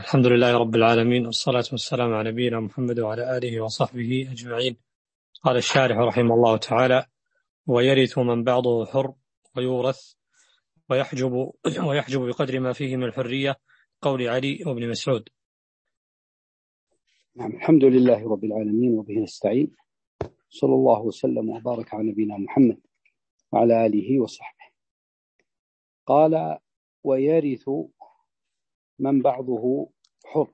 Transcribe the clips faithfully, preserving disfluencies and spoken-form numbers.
الحمد لله رب العالمين، والصلاة والسلام على نبينا محمد وعلى آله وصحبه أجمعين. قال الشارح رحمه الله تعالى: ويرث من بعضه حر ويورث ويحجب ويحجب بقدر ما فيه من الحرية، قول علي وابن مسعود. نعم، الحمد لله رب العالمين وبه نستعين، صلى الله وسلم وبارك على نبينا محمد وعلى آله وصحبه. قال: ويرث من بعضه حر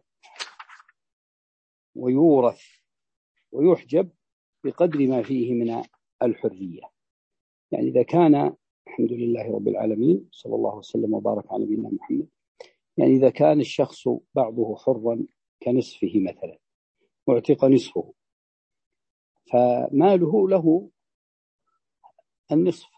ويورث ويحجب بقدر ما فيه من الحرية. يعني إذا كان، الحمد لله رب العالمين صلى الله وسلم وبارك على نبينا محمد، يعني إذا كان الشخص بعضه حرا كنصفه مثلا، واعتق نصفه، فماله له النصف،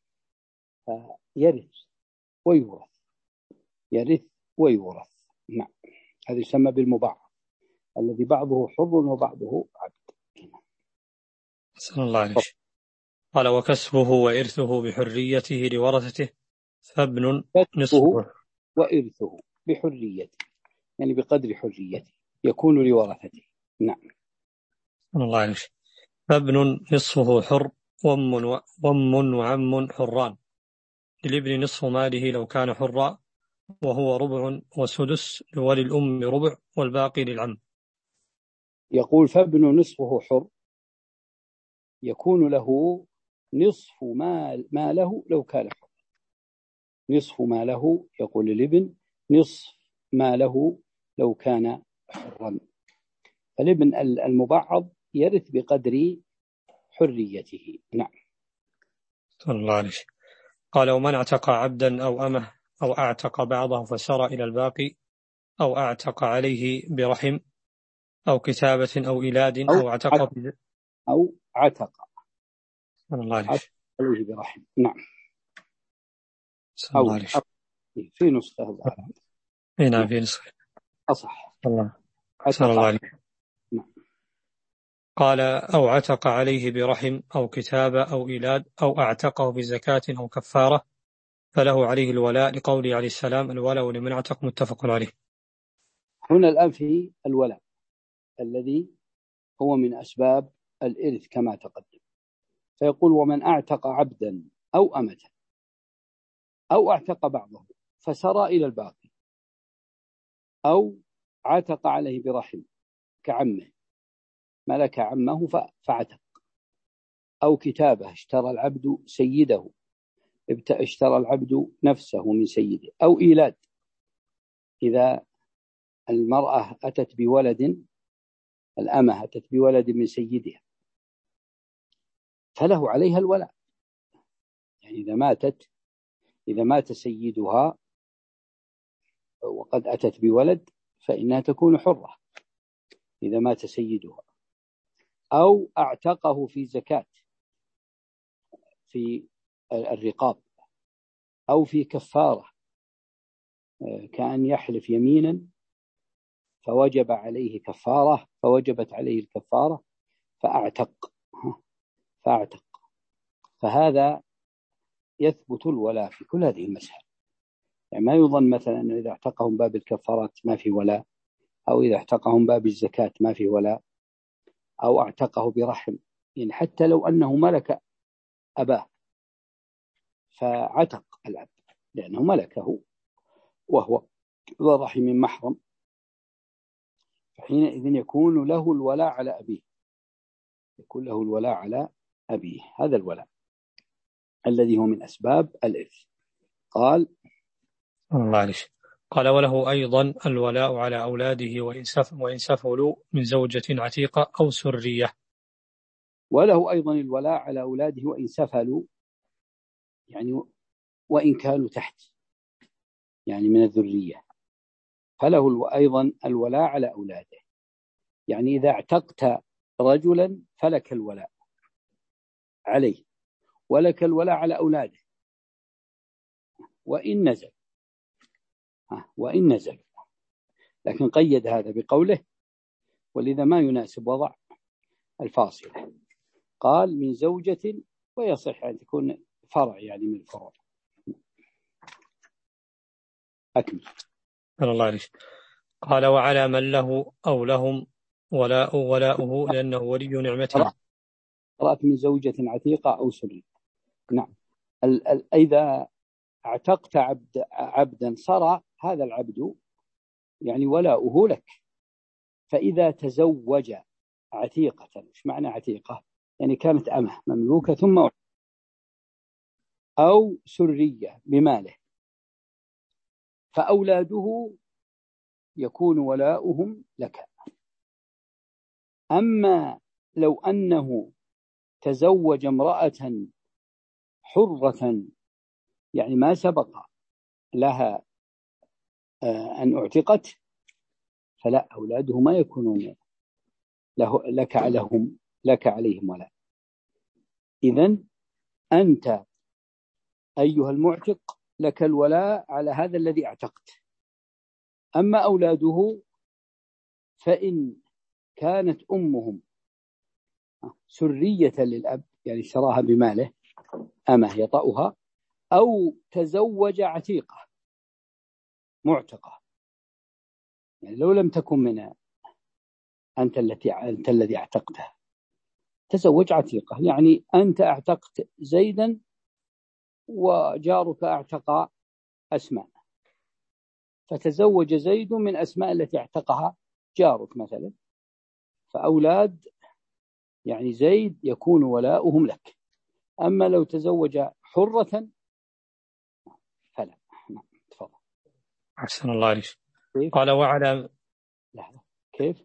فيرث ويورث، يرث ويورث. نعم، هذا يسمى بالمبعض، الذي بعضه حر وبعضه عبد. صلى الله عليه وسلم. قال: وكسبه وإرثه بحريته لورثته فابن نصفه. وإرثه بحريته، يعني بقدر حريته يكون لورثته. نعم. صلى الله عليه وسلم. فابن نصفه حر وام وام وعم حران، للابن نصف ماله لو كان حرا، وهو ربع وسدس، وللأم ربع والباقي للعم. يقول: فابن نصفه حر، يكون له نصف ما ماله لو كان حر. نصف ماله، يقول الابن نصف ماله لو كان حرا. فالابن المبعض يرث بقدر حريته. نعم. صلى الله عليه وسلم. قال: ومن اعتق عبدا أو أمه أو أعتق بعضه فسار إلى الباقي، أو أعتق عليه برحم أو كتابة أو إيلاد أو اعتق أو عتق صلى الله عليه وسلم عليه برحم. نعم. صلى الله عليه وسلم. في نسخة الظاهر. نعم، في نسخة أصح. الله صلى الله عليه وسلم. نعم. قال: أو عتق عليه برحم أو كتابة أو إيلاد أو أعتقه بزكاة أو كفارة، فله عليه الولاء، لقوله عليه السلام: الولاء لمن اعتق، متفق عليه. هنا الآن في الولاء الذي هو من أسباب الإرث كما تقدم. فيقول: ومن أعتق عبدا أو أمة أو أعتق بعضه فسرى إلى الباقي، أو عتق عليه برحم كعمه، ملك عمه فعتق، أو كتابه، اشترى العبد سيده، اشترى العبد نفسه من سيده، أو إيلاد، إذا المرأة أتت بولد، الأمة أتت بولد من سيدها، فله عليها الولاء. يعني إذا ماتت إذا مات سيدها وقد أتت بولد فإنها تكون حرة إذا مات سيدها. أو أعتقه في زكاة في الرقاب، أو في كفارة، كأن يحلف يمينا فوجب عليه كفارة فوجبت عليه الكفارة فأعتق فأعتق فهذا يثبت الولاء في كل هذه المسائل. يعني ما يظن مثلا أنه إذا اعتقهم باب الكفارات ما في ولاء، أو إذا اعتقهم باب الزكاة ما في ولاء، أو اعتقه برحم. يعني حتى لو أنه ملك أباه فعتق العبد لأنه ملكه وهو ذو رحم محرم، فحينئذ يكون له الولاء على أبيه، يكون له الولاء على أبيه. هذا الولاء الذي هو من أسباب الإرث. قال: الله عليه. قال: وله أيضا الولاء على أولاده وإن سفلوا من زوجة عتيقة أو سرية. وله أيضا الولاء على أولاده وإن سفلوا، يعني وإن كانوا تحت، يعني من الذرية، فله أيضا الولاء على أولاده. يعني إذا اعتقت رجلا فلك الولاء عليه، ولك الولاء على أولاده وإن نزل وإن نزل لكن قيد هذا بقوله: ولذا ما يناسب وضع الفاصلة. قال: من زوجة، ويصح أن تكون فرع، يعني من الفروع. أكمل. الله عليه. قال وعلى من له أو لهم ولاء ولاؤه لأنه ولي نعمته. قرأت من زوجة عتيقة أو سري. نعم. ال ال إذا اعتقت عبد عبدا صار هذا العبد يعني ولاؤه لك. فإذا تزوج عتيقة، إيش معنى عتيقة؟ يعني كانت أمه مملوكة ثم أو سرية بماله، فأولاده يكون ولاؤهم لك. أما لو أنه تزوج امرأة حرة يعني ما سبق لها أن اعتقت، فلا، أولاده ما يكونون له لك عليهم لك عليهم ولا. إذن أنت أيها المعتق لك الولاء على هذا الذي اعتقت. أما أولاده فإن كانت أمهم سرية للأب يعني شراها بماله أمه يطأها، أو تزوج عتيقة معتقة، يعني لو لم تكن من أنت التي أنت الذي اعتقتها، تزوج عتيقة، يعني أنت اعتقت زيدا وجارك اعتق أسماء، فتزوج زيد من أسماء التي اعتقها جارك مثلا، فأولاد يعني زيد يكون ولاؤهم لك. أما لو تزوج حرة فلا. نعم تفضل. أحسن الله عليك. قال وعلى لحظة، كيف؟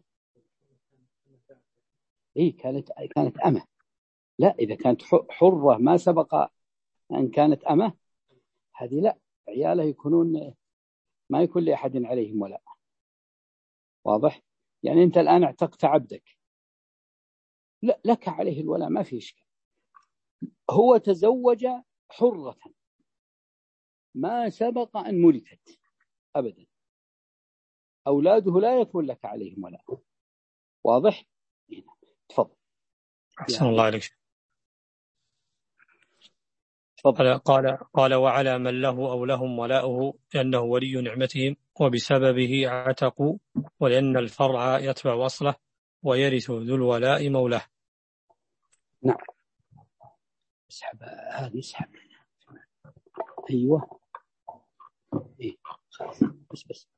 إيه كانت كانت أمة. لا، إذا كانت حرة ما سبق أن كانت أمة، هذه لا، عياله يكونون ما يكون لأحد عليهم ولا. واضح؟ يعني أنت الآن اعتقت عبدك، لا لك عليه الولاء ما في إشكال. هو تزوج حرة ما سبق أن ملكت أبدا، أولاده لا يكون لك عليهم ولا. واضح؟ تفضل. أحسن الله عليك. تفضل. قال قال وعلى من له أو لهم ولاؤه لأنه ولي نعمتهم وبسببه عتقوا، ولأن الفرع يتبع وصله ويرث ذو الولاء مولاه. نعم. اسحب هذه، اسحب. أيوة. إيه خلاص بس بس.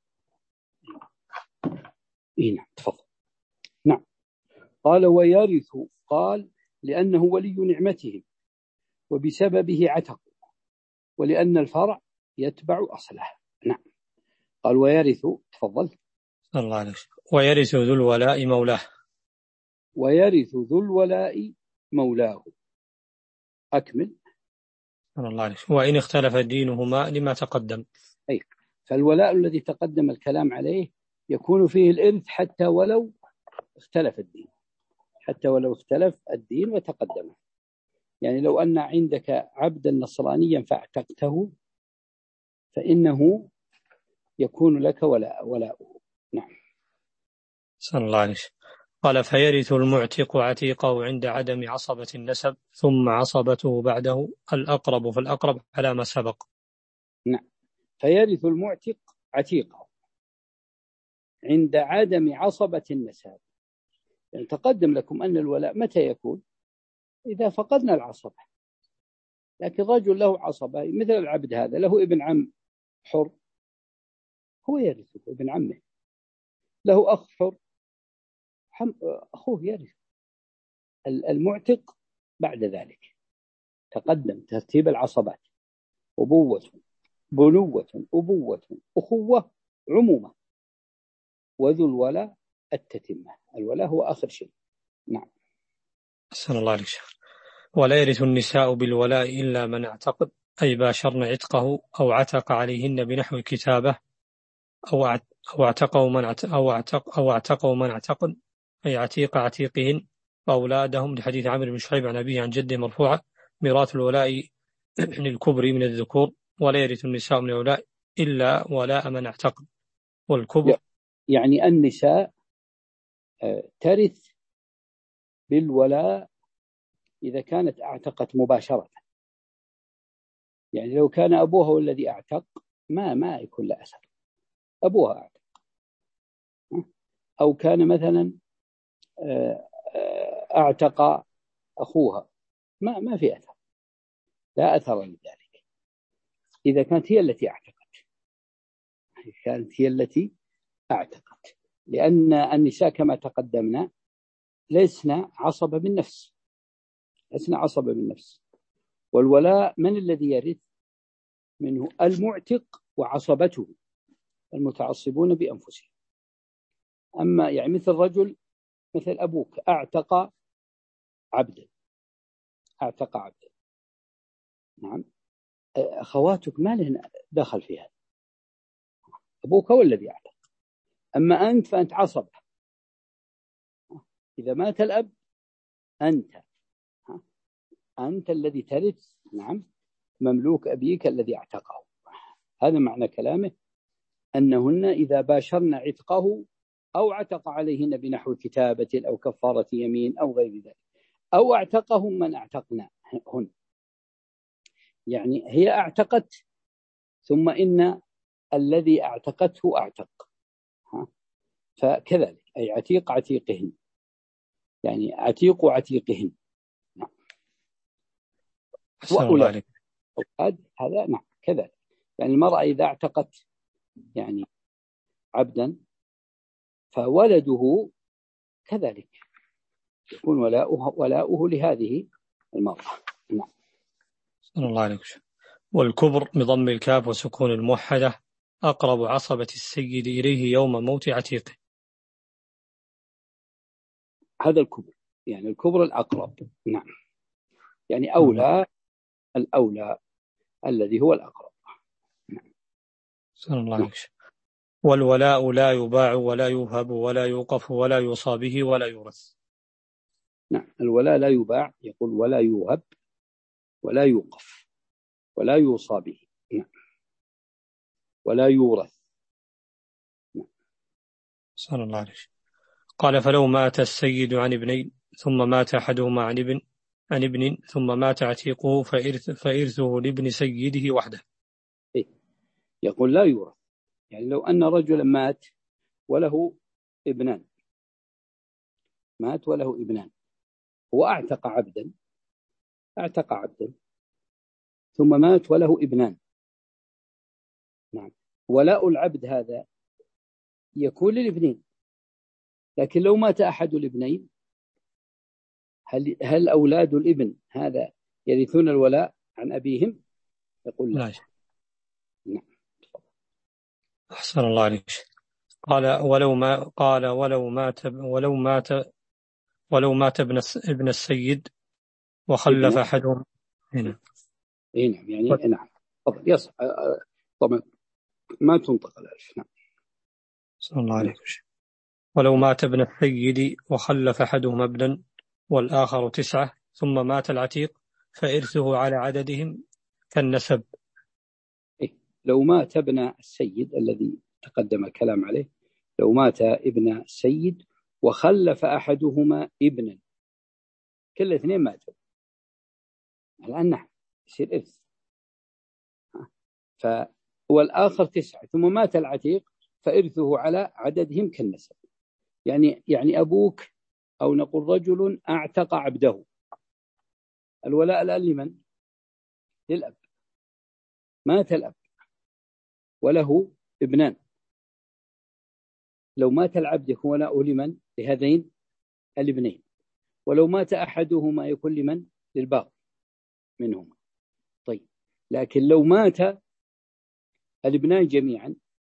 إيه نعم تفضل. نعم. قال ويرث، قال لأنه ولي نعمتهم وبسببه عتقوا، ولأن الفرع يتبع أصله. نعم. قال ويرث، تفضل. الله عليك. ويرث ذو الولاء مولاه. ويرث ذو الولاء مولاه. أكمل. الله عليك. وإن اختلف دينهما لما تقدم. أي، فالولاء الذي تقدم الكلام عليه يكون فيه الإرث حتى ولو اختلف الدين، حتى ولو اختلف الدين وتقدمه. يعني لو أن عندك عبدا نصرانيا فاعتقته فإنه يكون لك ولاء ولاؤه. نعم. صلى الله عليه. قال فيرث المعتق عتيقه عند عدم عصبة النسب، ثم عصبته بعده الأقرب فالأقرب على ما سبق. نعم. فيرث المعتق عتيقه عند عدم عصبة النسب. يعني تقدم لكم أن الولاء متى يكون؟ إذا فقدنا العصبة. لكن رجل له عصبة مثل العبد هذا، له ابن عم حر، هو يرثه ابن عمه. له أخ حر، أخوه يرث. المعتق بعد ذلك تقدم ترتيب العصبات: أبوة، بنوة، أبوة، أخوة، عمومة، وذو الولاء التتمة. الولاء هو آخر شيء. نعم. أحسن الله عليك. ولا يرث النساء بالولاء إلا من اعتقد، أي باشرن عتقه أو عتق عليهن بنحو كتابه، أو أو اعتقوا من أو اعتق أو اعتقوا من اعتقد، أي عتيق عتيقهن وأولادهم، لحديث عمرو بن شعيب عن أبيه عن جده مرفوعة: ميراث الولاء للكبر من الذكور، ولا يرث النساء من الولاء إلا ولاء من اعتقد. والكبر يعني النساء ترث بالولاء إذا كانت اعتقت مباشرة. يعني لو كان أبوها هو الذي اعتق ما ما يكون له أثر، أبوها اعتق. أو كان مثلا اعتق أخوها، ما ما في أثر، لا أثر لذلك إذا كانت هي التي اعتقت، كانت هي التي اعتقت، لأن النساء كما تقدمنا لسنا عصبة بالنفس، لسنا عصبة بالنفس. والولاء من الذي يرث منه؟ المعتق وعصبته المتعصبون بأنفسهم. أما يعني مثل رجل مثل أبوك اعتق عبدا، اعتق عبدا، نعم، أخواتك ما لهن دخل في هذا، أبوك هو الذي اعتق. أما أنت فأنت عصبة، إذا مات الأب أنت أنت الذي ترث، نعم، مملوك أبيك الذي اعتقه. هذا معنى كلامه، أنهن إذا باشرن عتقه أو عتق عليهن بنحو كتابة أو كفارة يمين أو غير ذلك، أو اعتقهم من اعتقنا هن، يعني هي اعتقت ثم إن الذي اعتقته اعتق، فكذلك أي عتيق عتيقهن، يعني عتيق عتيقهن، نعم. وأولاد هذا نعم كذلك، يعني المرأة إذا اعتقت يعني عبدا فولده كذلك يكون ولاؤه ولاؤه لهذه المرأة، نعم. صلى الله عليه وسلم. والكبر بضم الكاف وسكون الموحدة أقرب عصبة السيد إليه يوم موت عتيقه. هذا الكبر، يعني الكبر الأقرب، نعم، يعني أولى، الأولى الذي هو الأقرب، نعم. صلى الله عليه وسلم. والولاء لا يباع ولا يوهب ولا يوقف ولا يوصى به ولا يورث. نعم، الولاء لا يباع، يقول ولا يوهب ولا يوقف ولا يوصى به، نعم، ولا يورث، نعم. صلى الله عليه وسلم. قال فلو مات السيد عن ابنين ثم مات أحدهما عن ابن عن ابن ثم مات عتيقه فإرث فإرثه لابن سيده وحده. إيه؟ يقول لا يورث، يعني لو أن رجلا مات وله ابنان، مات وله ابنان وأعتق عبدا، أعتق عبدا ثم مات وله ابنان، نعم، ولاء العبد هذا يكون للابنين، لكن لو مات أحد الابنين هل هل أولاد الابن هذا يرثون الولاء عن أبيهم؟ يقول لا، نعم. أحسن الله عليك. قال ولو ما قال ولو مات ولو مات ولو مات ابن ابن السيد وخلف أحدهم هنا. إيه نعم، يعني نعم، طبعا يصح، طبعا ما تنطق الألف، نعم. صلى الله عليه وسلم. ولو مات ابن السيد وخلف أحدهم ابنا والآخر تسعة ثم مات العتيق فإرثه على عددهم كالنسب. إيه؟ لو مات ابن السيد الذي تقدم الكلام عليه، لو مات ابن السيد وخلف أحدهما ابنا، كل اثنين ماتوا الآن، نعم، يصير إرث. ف والآخر تسعة ثم مات العتيق فإرثه على عددهم كالنسب، يعني يعني أبوك أو نقول رجل أعتق عبده، الولاء الآن لمن؟ للأب، مات الأب وله ابنان، لو مات العبد يكون ولاؤه لمن؟ لهذين الابنين، ولو مات أحدهما يكون لمن؟ للباقي منهما. طيب، لكن لو مات الابنان جميعا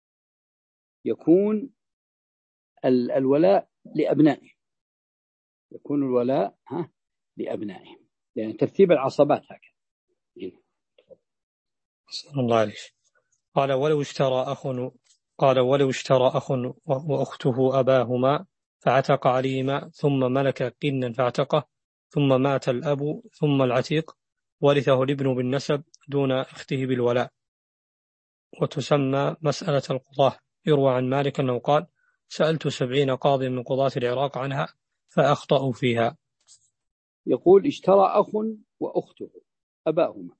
يكون الولاء لأبنائه، يكون الولاء ها لأبنائهم، لأن ترتيب العصبات هكذا. صلى الله عليه. قال ولو اشترى أخ قال ولو اشترى أخ وأخته أباهما فعتق عليهما ثم ملك قنا فاعتقه ثم مات الأب ثم العتيق ورثه الابن بالنسب دون أخته بالولاء، وتسمى مسألة القضاة. يروى عن مالك أنه قال سألت سبعين قاضي من قضاة العراق عنها فأخطأوا فيها. يقول اشترى أخ وأخته أباهما،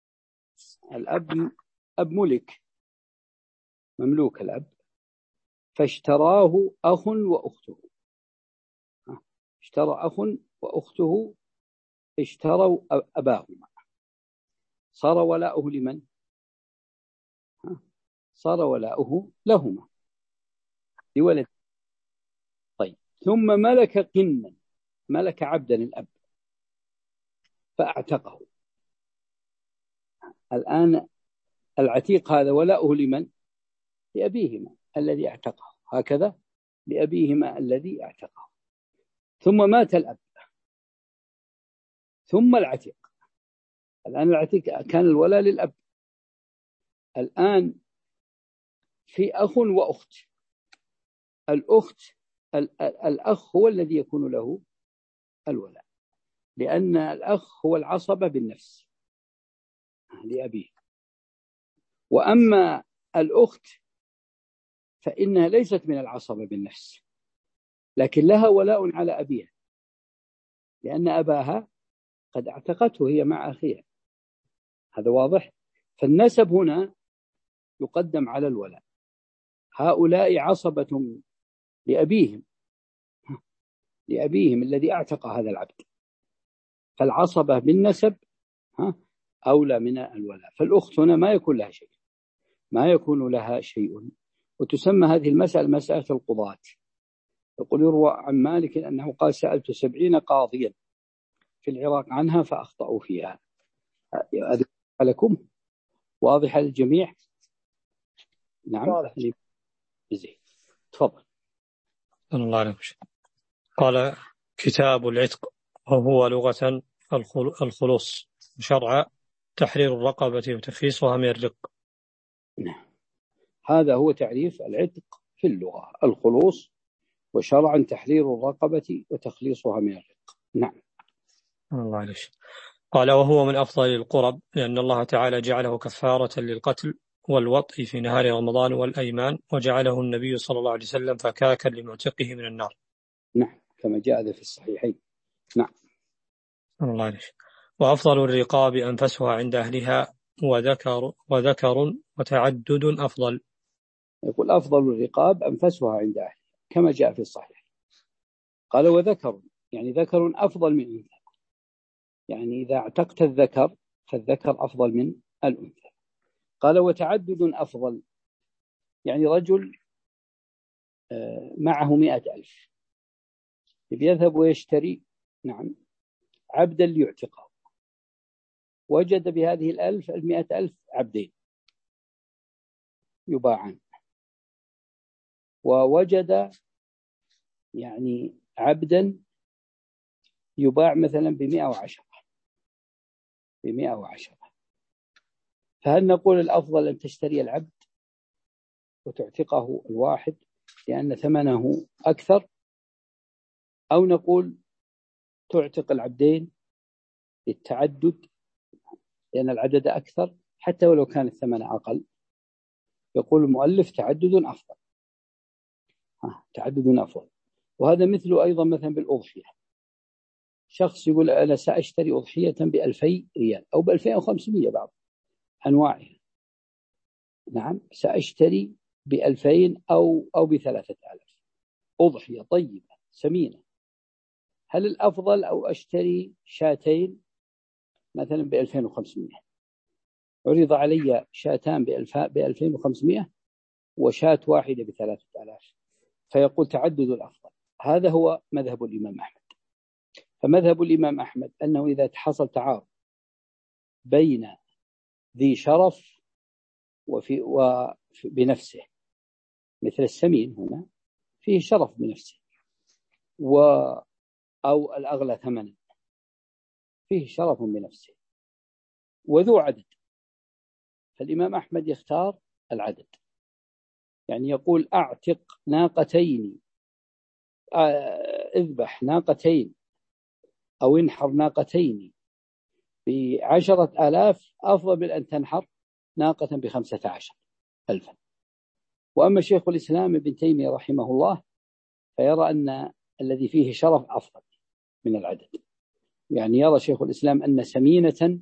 الأب أب ملك، مملوك الأب، فاشتراه أخ وأخته، اشترى أخ وأخته اشتروا أباهما، صار ولاؤه لمن؟ صار ولاؤه لهما لولد. طيب ثم ملك قنا، ملك عبدا الأب فأعتقه. الآن العتيق هذا ولاؤه لمن؟ لأبيهما الذي اعتقه، هكذا لأبيهما الذي اعتقه. ثم مات الأب ثم العتيق. الآن العتيق كان الولاء للأب، الآن في أخ وأخت. الأخت الأخ هو الذي يكون له الولاء، لأن الأخ هو العصبة بالنفس لأبيه. وأما الأخت فإنها ليست من العصبة بالنفس، لكن لها ولاء على أبيها، لأن أباها قد اعتقته هي مع أخيها. هذا واضح؟ فالنسب هنا يقدم على الولاء. هؤلاء عصبة لأبيهم لأبيهم الذي اعتق هذا العبد، فالعصبة بالنسب أولى من الولاء. فالأخت هنا ما يكون لها شيء، ما يكون لها شيء. وتسمى هذه المسألة مسألة القضاة. يقول يروى عن مالك أنه قال سألت سبعين قاضيا في العراق عنها فأخطأوا فيها. هذا لكم واضح للجميع؟ نعم واضح. زين تفضل. الله عليك. قال كتاب العتق، وهو لغة الخلوص، شرعا تحرير الرقبة وتخليصها من الرق. نعم، هذا هو تعريف العتق في اللغة، الخلوص، وشرعا تحرير الرقبة وتخليصها من الرق. نعم. الله عليك. قال وهو من أفضل القرب، لأن الله تعالى جعله كفارة للقتل والوطء في نهار رمضان والأيمان، وجعله النبي صلى الله عليه وسلم فكاكا لمعتقه من النار. نعم كما جاء في الصحيحين. نعم. الله عليك. وأفضل الرقاب أنفسها عند أهلها، وذكر وذكر وتعدد أفضل. يقول أفضل الرقاب أنفسها عند أهلها كما جاء في الصحيح. قال وذكر، يعني ذكر أفضل من أنثى، يعني إذا اعتقت الذكر فالذكر أفضل من الأنثى. قال وتعدد أفضل، يعني رجل معه مئة ألف يذهب ويشتري نعم عبدا ليعتقه، وجد بهذه الألف المئة ألف عبدين يباعان، ووجد يعني عبدا يباع مثلا بمئة وعشرة بمئة وعشرة فهل نقول الأفضل أن تشتري العبد وتعتقه الواحد لأن ثمنه أكثر، أو نقول تعتق العبدين للتعدد لأن العدد أكثر حتى ولو كان الثمن أقل؟ يقول المؤلف تعدد أفضل. ها تعدد أفضل. وهذا مثله أيضا مثلا بالأضحية، شخص يقول أنا سأشتري أضحية بألفي ريال أو بألفين وخمسمائة بعض أنواعها، نعم سأشتري بألفين أو أو بثلاثة آلاف أضحية طيبة سمينة، هل الأفضل أو أشتري شاتين مثلا بألفين وخمسمائة؟ عرض علي شاتان بألفين وخمسمائة وشات واحدة بثلاثة آلاف، فيقول تعدد الأفضل. هذا هو مذهب الإمام أحمد. فمذهب الإمام أحمد أنه إذا تحصل تعارض بين ذي شرف وفي وبنفسه، مثل السمين هنا فيه شرف بنفسه، و أو الأغلى ثمنا فيه شرف بنفسه، وذو عدد، فالإمام أحمد يختار العدد، يعني يقول أعتق ناقتين، اذبح ناقتين أو انحر ناقتين بعشرة آلاف أفضل من أن تنحر ناقة بخمسة عشر ألفا. وأما شيخ الإسلام ابن تيمية رحمه الله فيرى أن الذي فيه شرف أفضل من العدد، يعني يرى شيخ الإسلام أن سمينة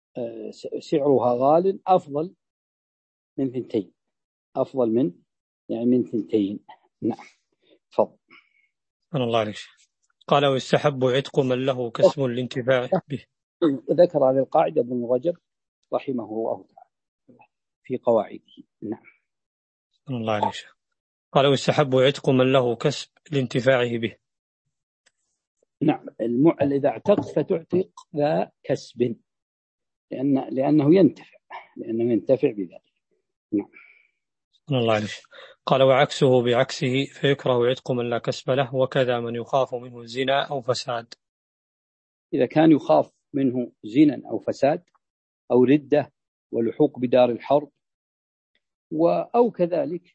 سعرها غال أفضل من ثنتين، أفضل من يعني من ثنتين. نعم تفضل. أنا الله عليك. قال ويستحب عتق من له كسب الانتفاع به. ذكر هذه القاعدة ابن رجب رحمه الله تعالى في قواعده. نعم. أنا الله عليك. قال ويستحب عتق من له كسب لانتفاعه به. نعم. المع... إذا اعتقت فتعتق ذا كسب، لأن... لأنه ينتفع لأنه ينتفع بذلك. نعم. الله عليك. قال وعكسه بعكسه فيكره عتق من لا كسب له، وكذا من يخاف منه زنا أو فساد. إذا كان يخاف منه زنا أو فساد أو ردة ولحوق بدار الحرب أو كذلك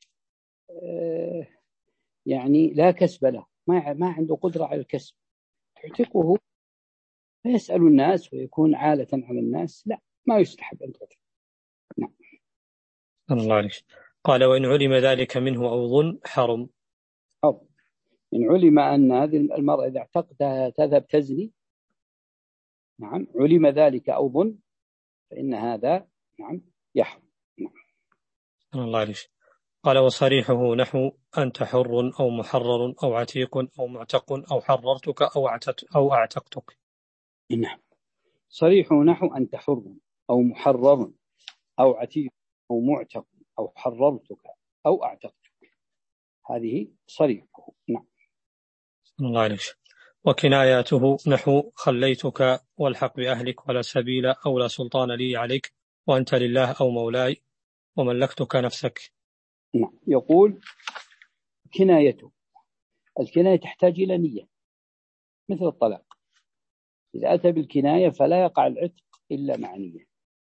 يعني لا كسب له، ما ما عنده قدرة على الكسب، تعتقه فيسأل الناس ويكون عالة على الناس، لا ما يستحب أن تعتق. نعم. الله عليك. قال وإن علم ذلك منه أو ظن حرم. حرم. إن علم أن هذه المرأة إذا اعتقدها تذهب تزني، نعم، علم ذلك أو ظن، فإن هذا نعم يحرم. نعم. الله عليك. قال وصريحه نحو أنت حر أو محرر أو عتيق أو معتق أو حررتك أو أو أعتقتك. نعم. صريحه نحو أنت حر أو محرر أو عتيق أو معتق أو حررتك أو أعتقتك، هذه صريحه. نعم. الله عليك. وكناياته نحو خليتك والحق بأهلك ولا سبيل أو لا سلطان لي عليك وأنت لله أو مولاي وملكتك نفسك. نعم. يقول كنايته، الكناية تحتاج إلى نية مثل الطلاق، إذا أتى بالكناية فلا يقع العتق إلا مع نية،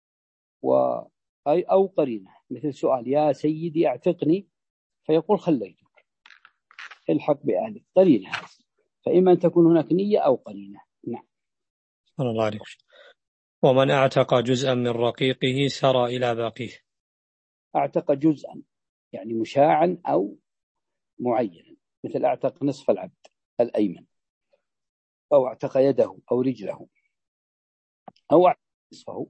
أي أو قرينة مثل سؤال يا سيدي أعتقني فيقول خليتك الحق بأهلك، قرينة، فإما أن تكون هناك نية أو قرينة. نعم. الله عليك. ومن أعتق جزءا من رقيقه سرى إلى باقيه. أعتق جزءا يعني مشاعا أو معينا، مثل أعتق نصف العبد الأيمن، أو أعتق يده أو رجله، أو أعتق نصفه،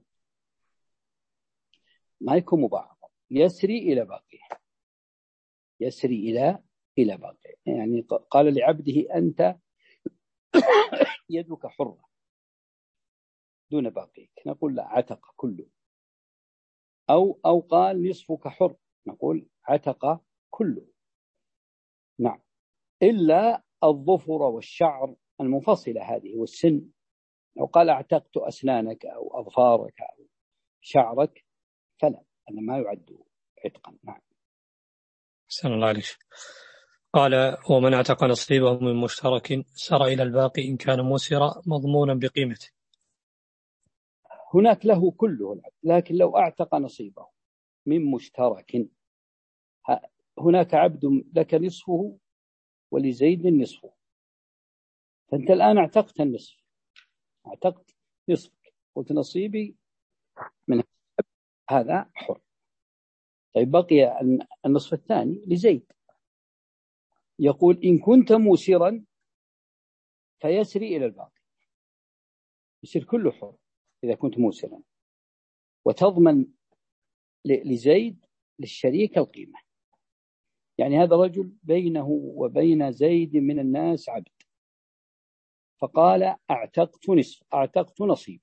ما يكون مبعض، يسري إلى باقيه، يسري إلى إلى باقيه. يعني قال لعبده أنت يدك حرة دون باقيك، نقول لا، عتق كله. أو أو قال نصفك حر، نقول عتق كله. نعم. إلا الظفر والشعر المنفصلة هذه والسن، لو قال اعتقت أسنانك أو أظفارك أو شعرك فلا، أنا ما يعد عتقا. نعم. أحسن الله عليك. قال ومن اعتق نصيبه من مشترك سرى إلى الباقي إن كان موسرا مضمونا بقيمته. هناك له كله العبد، لكن لو اعتق نصيبه من مشترك، هناك عبد لك نصفه ولزيد نصفه، فأنت الآن اعتقت النصف، اعتقت نصفك، قلت نصيبي من هذا حر. طيب بقي النصف الثاني لزيد، يقول إن كنت موسرا فيسري إلى الباقي، يصير كله حر إذا كنت موسرا، وتضمن لزيد للشريك القيمة. يعني هذا رجل بينه وبين زيد من الناس عبد، فقال اعتقت نصف، اعتقت نصيب،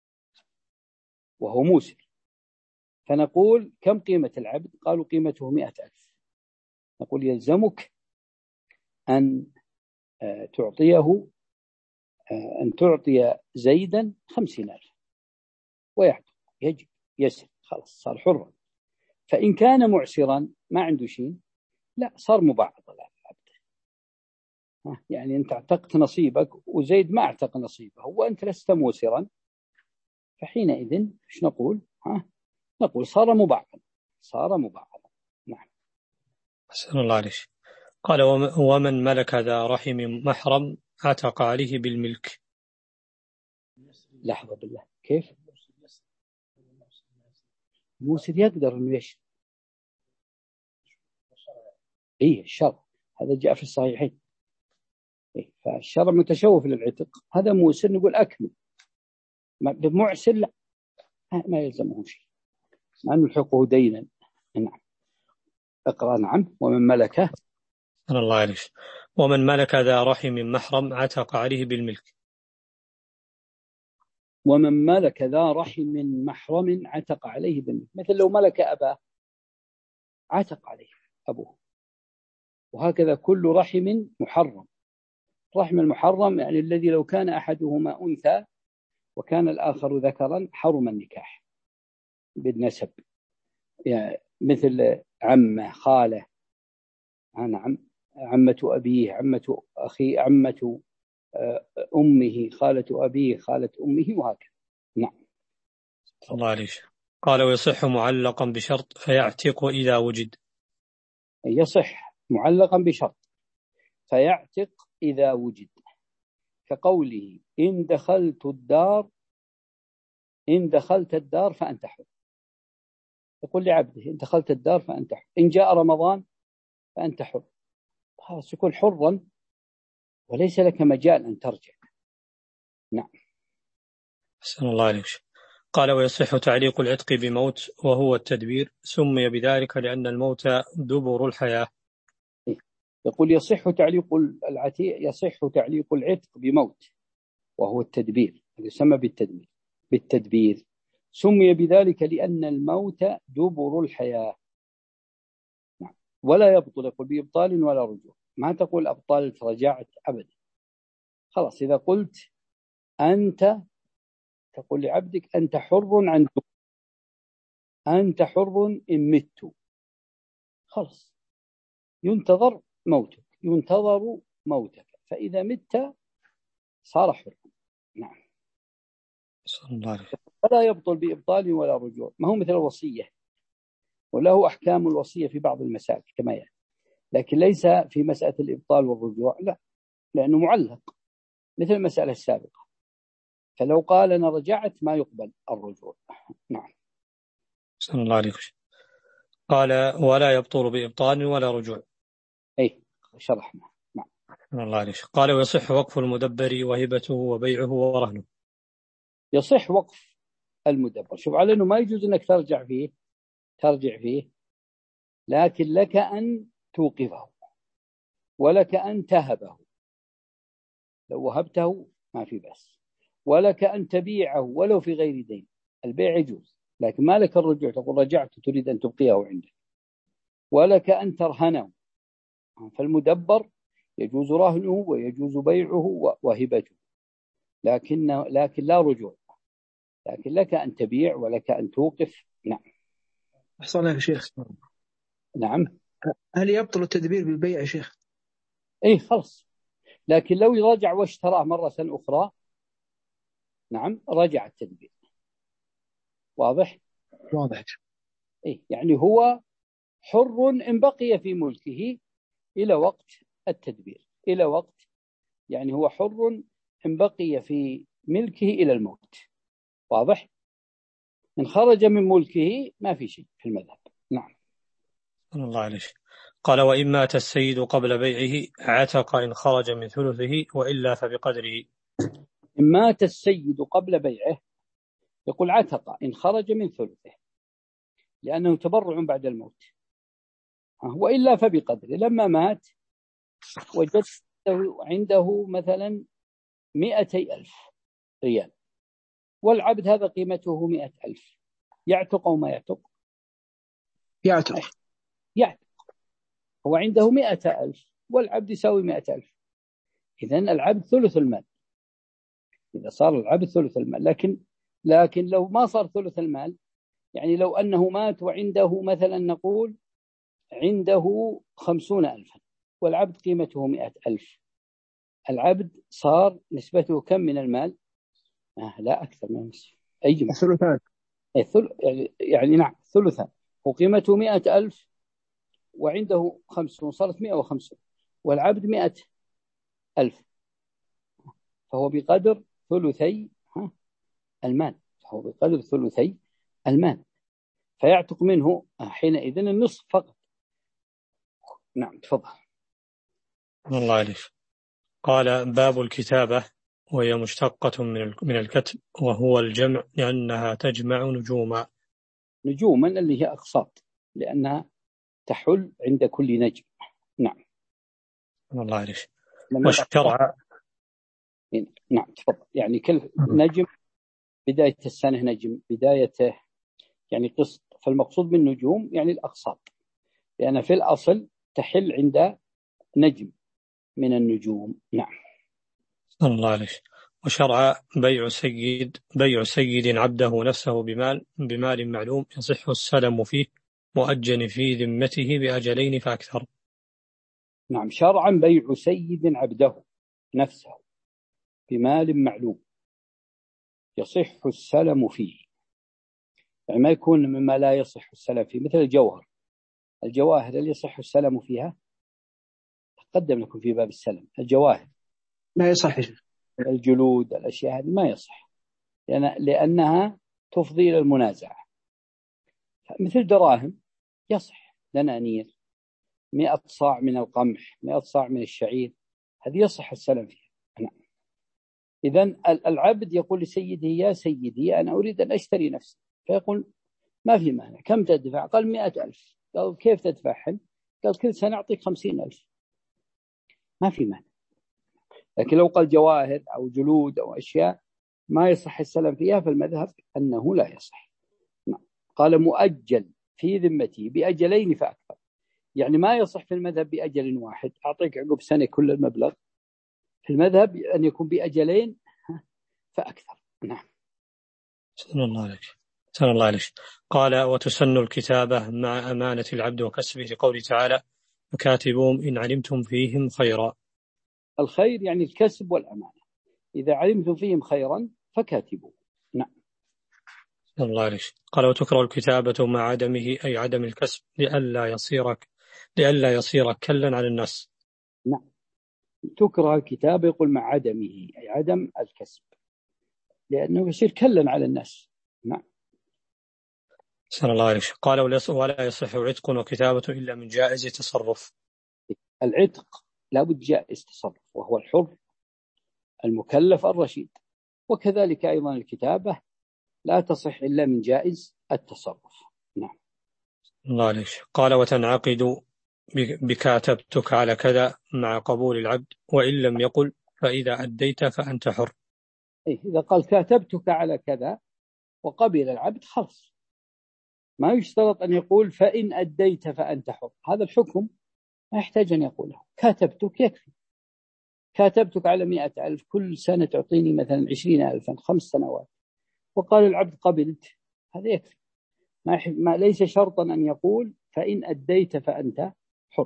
وهو موسر، فنقول كم قيمة العبد؟ قالوا قيمته مئة ألف، نقول يلزمك أن تعطيه أن تعطي زيدا خمسين ألف ويعتق، يجب يسر، خلاص صار حرا. فإن كان معسرا ما عنده شيء، لا، صار مبعض العبد، يعني أنت اعتقت نصيبك وزيد ما اعتق نصيبه وأنت لست موسرا، فحينئذ ايش نقول؟ ها نقول صار مبعضا، صار مبعضا. نعم. أحسن الله عليك. قال ومن ملك ذا رحم محرم عتق عليه بالملك. لحظة بالله، كيف موسر يقدر أنه يشرب؟ إيه الشرع هذا جاء في الصحيحين، إيه فالشرع متشوف للعتق، هذا موسر نقول أكمل، بمعسر لا، ما يلزمه شيء مع أنه حقه دينا. نعم. اقرأ. نعم. ومن ملكه. أنا الله عليك. ومن ملك ذا رحم محرم عتق عليه بالملك. ومن ملك ذا رحم محرم عتق عليه بالملك، مثل لو ملك أباه عتق عليه أبوه. وهكذا كل رحم محرم. رحم المحرم يعني الذي لو كان أحدهما أنثى وكان الآخر ذكرا حرم النكاح بالنسب، يعني مثل عمه، خاله، نعم، عمة أبيه، عمة أخي، عمة أمه، خالة أبيه، خالة أمه، وهكذا. نعم. الله عليك. قال ويصح معلقا بشرط فيعتق إذا وجد. يصح معلقا بشرط فيعتق إذا وجد، كقوله إن دخلت الدار إن دخلت الدار فأنت حر. يقول لعبده إن دخلت الدار فأنت حر، إن جاء رمضان فأنت حر. خلاص يكون حرا وليس لك مجال أن ترجع. نعم. أحسن الله عليك. قال ويصح تعليق العتق بموت وهو التدبير، سمي بذلك لأن الموت دبر الحياة. يقول يصح تعليق العتيق يصح تعليق العتق بموت وهو التدبير، يسمى بالتدبير بالتدبير سمي بذلك لأن الموت دبر الحياة. نعم. ولا يبطل، يقول بإبطال ولا رجوع. ما تقول أبطال رجعت أبدا. خلاص إذا قلت أنت تقول لعبدك أنت حر عن دبر، أنت حر إن مت. خلاص ينتظر موتك ينتظر موتك فإذا مت صار حر. نعم. ولا يبطل بإبطال ولا رجوع. ما هو مثل الوصية، وله أحكام الوصية في بعض المسائل كما يعني، لكن ليس في مسألة الإبطال والرجوع، لا، لأنه معلق مثل المسألة السابقة. فلو قال أنا رجعت ما يقبل الرجوع. نعم. أحسن الله عليك. قال ولا يبطل بإبطال ولا رجوع. أي شرحنا. نعم. أحسن الله عليك. قال ويصح وقف المدبر وهبته وبيعه ورهنه. يصح وقف المدبر. شوف على أنه ما يجوز أنك ترجع فيه ترجع فيه لكن لك أن توقفه ولك أن تهبه. لو وهبته ما في بس، ولك أن تبيعه ولو في غير دين. البيع يجوز لكن ما لك الرجوع تقول رجعت تريد أن تبقيه عندك. ولك أن ترهنه. فالمدبر يجوز رهنه ويجوز بيعه وهبته، لكن لكن لا رجوع، لكن لك أن تبيع ولك أن توقف. نعم. أحسن الله يا شيخ. نعم. هل يبطل التدبير بالبيع يا شيخ؟ إيه خلص. لكن لو رجع واشتراه مرة أخرى نعم رجع التدبير. واضح؟ واضح. إيه يعني هو حر إن بقي في ملكه إلى وقت التدبير، إلى وقت يعني هو حر إن بقي في ملكه إلى الموت. واضح؟ إن خرج من ملكه ما في شيء في المذهب. نعم. الله عليك. قال وإن مات السيد قبل بيعه عتق إن خرج من ثلثه وإلا فبقدره. إن مات السيد قبل بيعه يقول عتق إن خرج من ثلثه لأنه تبرع بعد الموت، وإلا فبقدره. لما مات وجدته عنده مثلا مئتي ألف ريال والعبد هذا قيمته مئة ألف، يعتق أو ما يعتق؟ يعتق. يعتق. هو عنده مئة ألف والعبد يساوي مئة ألف، إذن العبد ثلث المال. إذا صار العبد ثلث المال، لكن لكن لو ما صار ثلث المال، يعني لو أنه مات وعنده مثلا نقول عنده خمسون ألفا والعبد قيمته مئة ألف، العبد صار نسبته كم من المال؟ آه لا أكثر من نصف. أي جمع ثلثان. يعني نعم ثلثان. وقيمته مئة ألف وعنده خمسون صارت مئة وخمسون والعبد مئة ألف، فهو بقدر ثلثي المال فهو بقدر ثلثي المال فيعتق منه حينئذ النصف فقط. نعم تفضل. الله عليك. قال باب الكتابة وهي مشتقة من الكتب وهو الجمع لأنها تجمع نجوما. نجوما اللي هي أقساط، لأنها تحل عند كل نجم. نعم. الله عليك. والشرع. نعم تفضل. يعني كل نجم بداية السنة نجم، بدايته يعني قسط، فالمقصود بالنجوم يعني الأقساط، لأن في الأصل تحل عند نجم من النجوم. نعم. الله عليك. وشرع بيع سيد بيع سيد عبده نفسه بمال بمال معلوم يصح السلم فيه مؤجل في ذمته بأجلين فأكثر. نعم. شرعا بيع سيد عبده نفسه بمال معلوم يصح السلم فيه، يعني ما يكون مما لا يصح السلم فيه، مثل الجوهر، الجواهر اللي يصح السلم فيها تقدم لكم في باب السلم. الجواهر ما يصح، الجلود، الأشياء هذه ما يصح، لأن لأنها تفضي إلى المنازعة. مثل دراهم يصح، دنانير، مئة صاع من القمح، مئة صاع من الشعير، هذه يصح السلم فيها. نعم. إذن العبد يقول لسيده يا سيدي أنا أريد أن أشتري نفسي، فيقول ما في مانع، كم تدفع؟ قال مئة ألف. قال كيف تدفعهن؟ قال كل سنة أعطيك خمسين ألف. ما في مانع. لكن لو قال جواهر أو جلود أو أشياء ما يصح السلم فيها، فالمذهب أنه لا يصح. نعم. قال مؤجل في ذمتي بأجلين فأكثر، يعني ما يصح في المذهب بأجل واحد أعطيك عقب سنة كل المبلغ، في المذهب أن يكون بأجلين فأكثر. نعم. سن الله عليك. سن الله عليك. قال وتسن الكتابة مع أمانة العبد وكسبه لقوله تعالى فكاتبوهم إن علمتم فيهم خيرا. الخير يعني الكسب والأمانة، إذا علمتم فيهم خيرا فكاتبوا. نعم. سن الله عليك. قال وتكره الكتابة مع عدمه أي عدم الكسب لئلا يصير لئلا يصير كلا على الناس. نعم. تكره الكتابة يقول مع عدمه أي عدم الكسب، لأنه يصير كلا على الناس. نعم. سن الله عليك. قال ولا يصح عتق وكتابة إلا من جائز تصرف. العتق لابد جائز تصرف، وهو الحر المكلف الرشيد، وكذلك أيضا الكتابة لا تصح إلا من جائز التصرف. نعم. الله عليك. قال وتنعقد بكاتبتك على كذا مع قبول العبد وإن لم يقل فإذا أديت فأنت حر. إيه، إذا قال كاتبتك على كذا وقبل العبد خلص، ما يشترط أن يقول فإن أديت فأنت حر، هذا الحكم ما يحتاج أن يقوله، كاتبتك يكفي. كاتبتك على مئة ألف كل سنة تعطيني مثلا عشرين ألفا خمس سنوات، وقال العبد قبلت، هذا يكفي. ما, ما ليس شرطا أن يقول فإن أديت فأنت حر.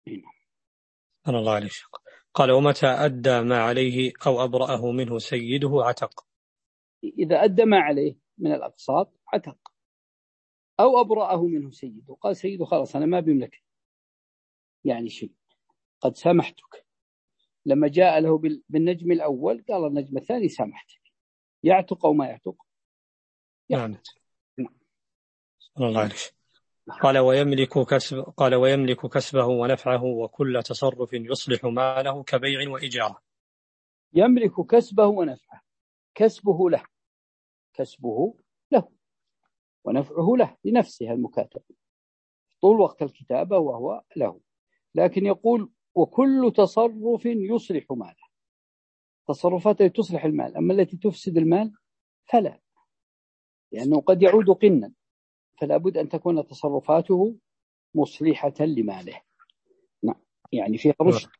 أنا الله عليه. قال ومتى أدى ما عليه أو أبرأه منه سيده عتق. إذا أدى ما عليه من الأقساط عتق، أو أبرأه منه سيده، قال سيده خلاص أنا ما بملك يعني شيء، قد سامحتك. لما جاء له بالنجم الأول قال النجم الثاني سامحتك، يعتق أو ما يعتق؟ نعم. الله عليه. قال ويملك كسب قال ويملك كسبه ونفعه وكل تصرف يصلح ماله كبيع وإجارة. يملك كسبه ونفعه، كسبه له، كسبه له ونفعه له لنفسها المكاتب طول وقت الكتابة وهو له. لكن يقول وكل تصرف يصلح ماله، تصرفاته تصلح المال، أما التي تفسد المال فلا، لأنه قد يعود قنا، فلا بد أن تكون تصرفاته مصلحة لماله. نعم. يعني فيها رشد.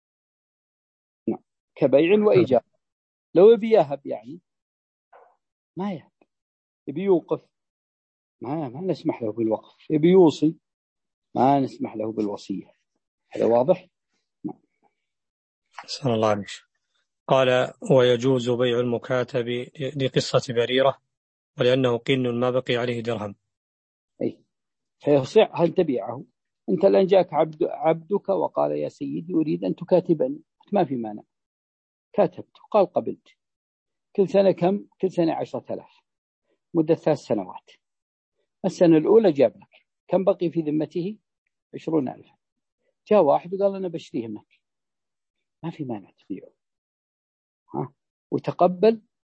نعم. كبيع وإيجار. لو يبي يهب يعني ما يهب، يبي يوقف ما ما نسمح له بالوقف، يبي يوصي ما نسمح له بالوصية. هذا واضح؟ نعم. سأل الله عليك. قال ويجوز بيع المكاتب لقصة بريرة ولأنه قن ما بقي عليه درهم. أي فيصح هل تبيعه؟ أنت الآن جاءك عبد عبدك وقال يا سيدي أريد أن تكاتبني، ما في مانع، كاتبت قال قبلت، كل سنة كم؟ كل سنة عشرة آلاف مدة ثلاث سنوات، السنة الأولى جاب لك كم بقي في ذمته؟ عشرون ألف. جاء واحد وقال أنا بشتريه منك، ما في مانع تبيعه، ها وتقبل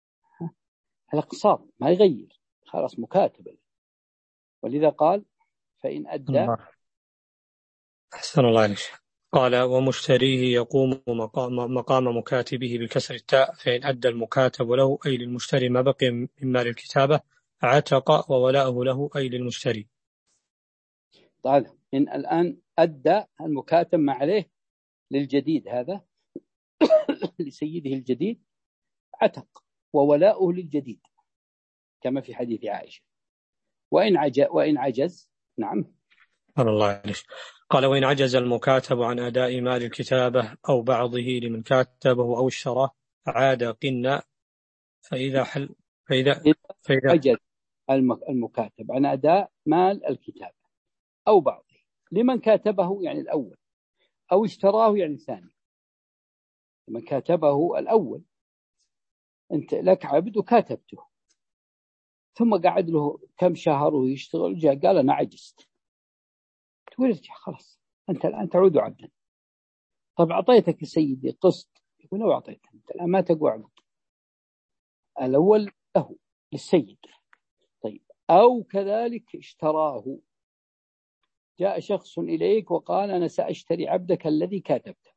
الأقساط ما يغير، خلاص مكاتبة. ولذا قال فإن أدى أحسن الله عليك. قال ومشتريه يقوم مقام, مقام مكاتبه بكسر التاء، فإن أدى المكاتب له أي للمشتري ما بقي من مال الكتابة عتق وولاؤه له أي للمشتري. طيب إن الآن أدى المكاتب ما عليه للجديد هذا لسيده الجديد عتق وولاؤه للجديد كما في حديث عائشة. وإن عجز, وإن عجز نعم. الله عليك. قال وإن عجز المكاتب عن أداء مال الكتابة أو بعضه لمن كاتبه أو اشتراه عاد قنا. فإذا حل فإذا, فإذا عجز المكاتب عن أداء مال الكتابة أو بعضه لمن كاتبه يعني الأول أو اشتراه يعني الثاني. لمن كاتبه الأول أنت لك عبد وكاتبته ثم قعد له كم شهر ويشتغل جاء قال أنا عجزت تقول ارجع خلاص أنت الآن تعود عبدا. طب أعطيتك سيدي قسط يقول لو أعطيته أنت الآن ما تقوى عبد الأول له للسيد. طيب أو كذلك اشتراه جاء شخص إليك وقال أنا سأشتري عبدك الذي كاتبته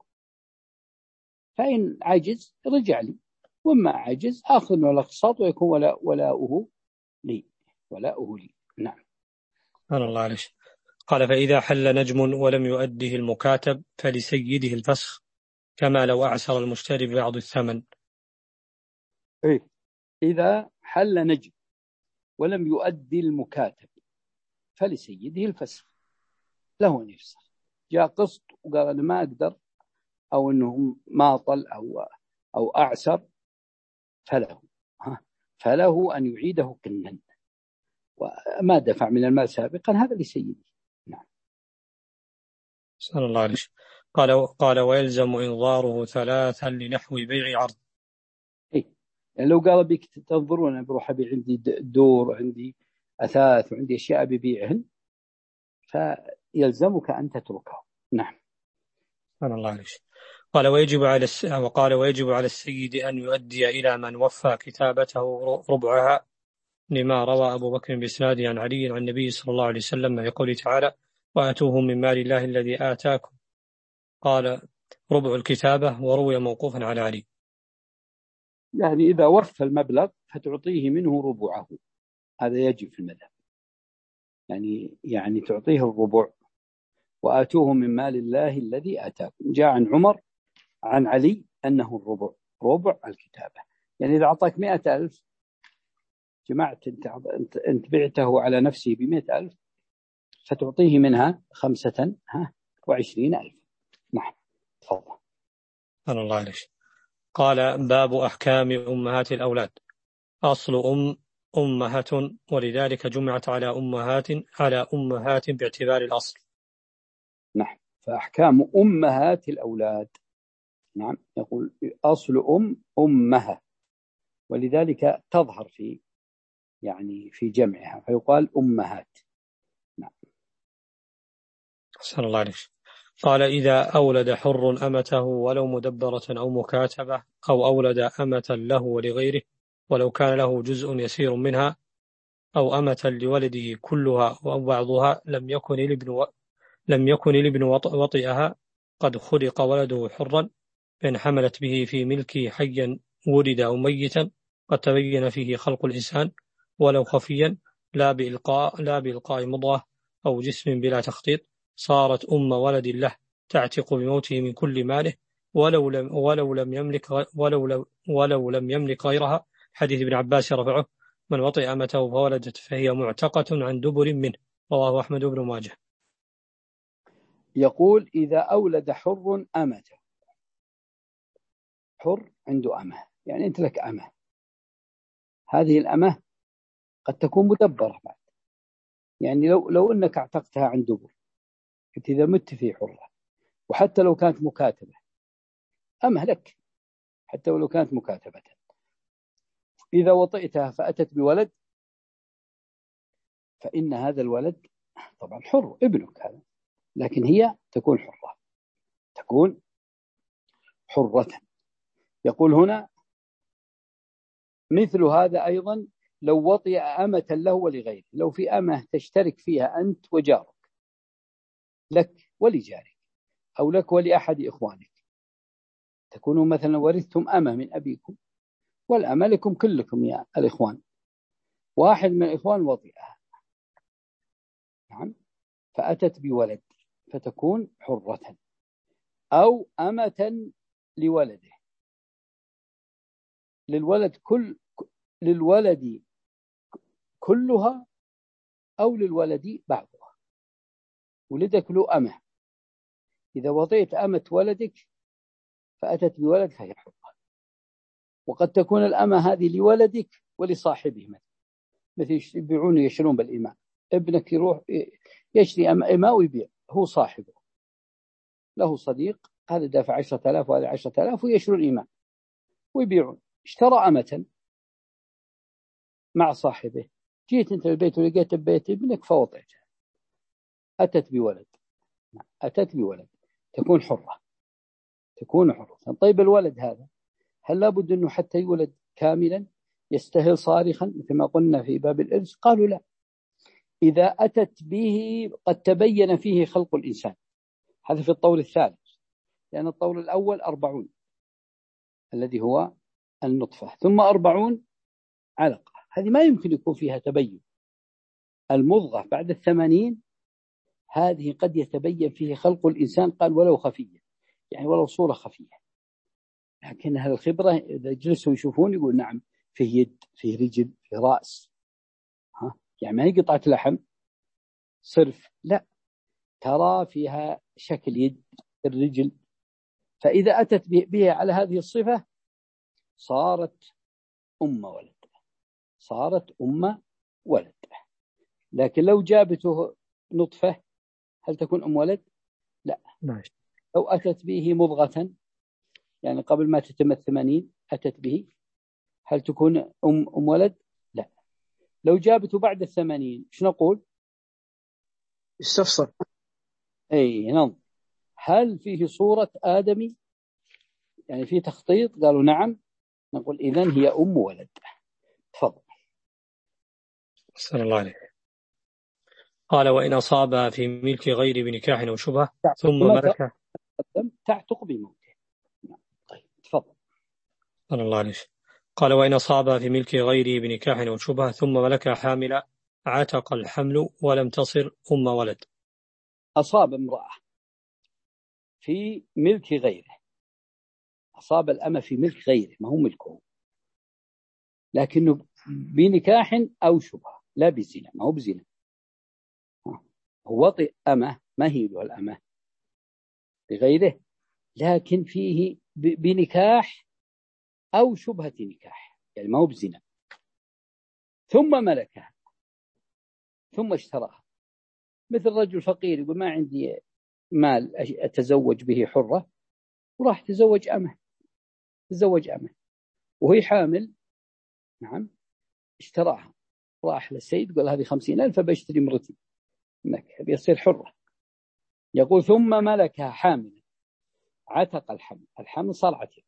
فإن عجز رجع لي وما عجز آخذ من الأقساط ويكون ولا ولاؤه لي ولاؤه لي. نعم. الله عليك. قال فإذا حل نجم ولم يؤده المكاتب فلسيده الفسخ كما لو أعسر المشتري ببعض الثمن. إيه إذا حل نجم ولم يؤدي المكاتب فلسيده الفسخ له أن يفسخ. جاء قسط وقال أنا ما أقدر أو أنه ماطل أو أو أعسر فله ها فله أن يعيده قنا وما دفع من المال سابقا هذا لسيده. نعم. صلى الله عليه. قال قال ويلزم إنظاره ثلاثا لنحو بيع عرض. إيه يعني لو قال بك تنظرون أنا بروح أبيع عندي دور عندي أثاث وعندي أشياء ببيعهن فيلزمك أن تتركه. نعم. صلى الله عليه. قال ويجب على الس... وقال ويجب على السيد أن يؤدي إلى من وفى كتابته ربعها لما روى أبو بكر بإسناده عن علي عن النبي صلى الله عليه وسلم يقول تعالى وآتوهم من مال الله الذي آتاكم. قال ربع الكتابة وروي موقوفا على علي. يعني إذا وفى المبلغ فتعطيه منه ربعه هذا يجب في المذهب يعني يعني تعطيه الربع وآتوهم من مال الله الذي آتاكم. جاء عن عمر عن علي أنه الربع ربع الكتابة يعني إذا أعطاك مئة ألف جمعت أنت, أنت, انت بعته على نفسه بمئة ألف فتعطيه منها خمسة ها وعشرين ألف. نعم. تفضل. الله عليك. قال باب أحكام أمهات الأولاد. أصل أم أمهات ولذلك جمعت على أمهات على أمهات باعتبار الأصل. نعم. فأحكام أمهات الأولاد نعم يقول أصل أم أمها ولذلك تظهر في يعني في جمعها فيقال أمهات. نعم. صلى الله عليه. قال إذا أولد حر أمته ولو مدبرة أو مكاتبة أو أولد أمة له ولغيره ولو كان له جزء يسير منها أو أمة لولده كلها أو بعضها لم يكن الابن و... لم يكن الابن وطئها قد خلق ولده حرا فإن حملت به في ملكه حيا ولد أو ميتا قد تبين فيه خلق الإنسان ولو خفيا لا بإلقاء لا بإلقاء مضغة أو جسم بلا تخطيط صارت أم ولد له تعتق بموته من كل ماله ولو لم ولو لم يملك ولو لم ولو لم يملك غيرها. حديث ابن عباس رفعه من وطئ أمته فولدت فهي معتقة عن دبر منه رواه أحمد بن ماجه. يقول إذا أولد حر أمته حر عنده أمه يعني أنت لك أمه هذه الأمه قد تكون مدبرة بعد يعني لو لو أنك اعتقتها عن دبر أنت إذا مت في حرة وحتى لو كانت مكاتبة أمه لك حتى ولو كانت مكاتبة إذا وطئتها فأتت بولد فإن هذا الولد طبعا حر ابنك هذا لكن هي تكون حرة تكون حرة. يقول هنا مثل هذا أيضا لو وطئ أمة له ولغيره لو في أمة تشترك فيها أنت وجارك لك ولجارك أو لك ولأحد إخوانك. تكونوا مثلا ورثتم أمة من أبيكم، والأمة لكم كلكم يا الإخوان، واحد من الإخوان وطئها، نعم، فأتت بولد فتكون حرة، أو أمة لولده، للولد كل للولد كلها أو للولد بعضها. ولدك له أمة، إذا وطئت أمة ولدك فأتت بولد فهي حرة. وقد تكون الأمة هذه لولدك ولصاحبه، مثل مثل يبيعون يشترون بالإماء، ابنك يروح يشتري إماء ويبيع، هو صاحبه، له صديق هذا دافع عشرة آلاف وهذا عشرة آلاف ويشترون إماء ويبيعون. اشترى أمة مع صاحبه، جيت أنت البيت ولقيت ببيت ابنك فوطئتها، أتت بولد، أتت بولد تكون حرة، تكون حرة. طيب الولد هذا هل لابد أنه حتى يولد كاملا يستهل صارخا مثل ما قلنا في باب الإرث؟ قالوا لا، إذا أتت به قد تبين فيه خلق الإنسان. هذا في الطور الثالث، لأن الطور الأول أربعون الذي هو النطفة، ثم أربعون علقة، هذه ما يمكن يكون فيها تبين. المضغة بعد الثمانين هذه قد يتبين فيه خلق الإنسان، قال ولو خفية، يعني ولو صورة خفية، لكن هذه الخبرة إذا جلسوا يشوفون يقول نعم فيه يد، فيه رجل، فيه رأس، ها؟ يعني ما هي قطعة لحم صرف، لا، ترى فيها شكل يد، الرجل. فإذا أتت به على هذه الصفة صارت أم ولد، صارت أم ولد. لكن لو جابته نطفة هل تكون أم ولد؟ لا. ماشي. لو أتت به مضغة يعني قبل ما تتم الثمانين أتت به هل تكون أم, أم ولد؟ لا. لو جابته بعد الثمانين ايش نقول؟ استفسر. أي نعم. هل فيه صورة آدمي؟ يعني فيه تخطيط؟ قالوا نعم. نقول إذن هي أم ولد. تفضل. صلى الله عليه. قال وإن أصابها في ملك غير بنكاح أو شبهة ثم ملكه تعتق بموته. طيب تفضل. صلى الله عليه. قال وإن أصابها في ملك غيره بنكاح أو شبهة ثم ملكها حاملا عتق الحمل ولم تصر أم ولد. أصاب امرأة في ملك غيره، أصاب الأمة في ملك غيره ما هو ملكه، لكنه بنكاح أو شبهة، لا بزنا، ما هو بزنا، هو وطئ أمة ما هي له الأمة لغيره، لكن فيه بنكاح أو شبهة نكاح، يعني ما هو بزنا، ثم ملكها ثم اشتراها. مثل رجل فقير يقول ما عندي مال أتزوج به حرة، وراح تزوج أمه، تزوج أمه وهي حامل، نعم، اشتراها، راح للسيد قال هذه خمسين ألف بشتري مرتي منك بيصير حرة. يقول ثم ملكها حاملا عتق الحمل، الحمل صار عتيق.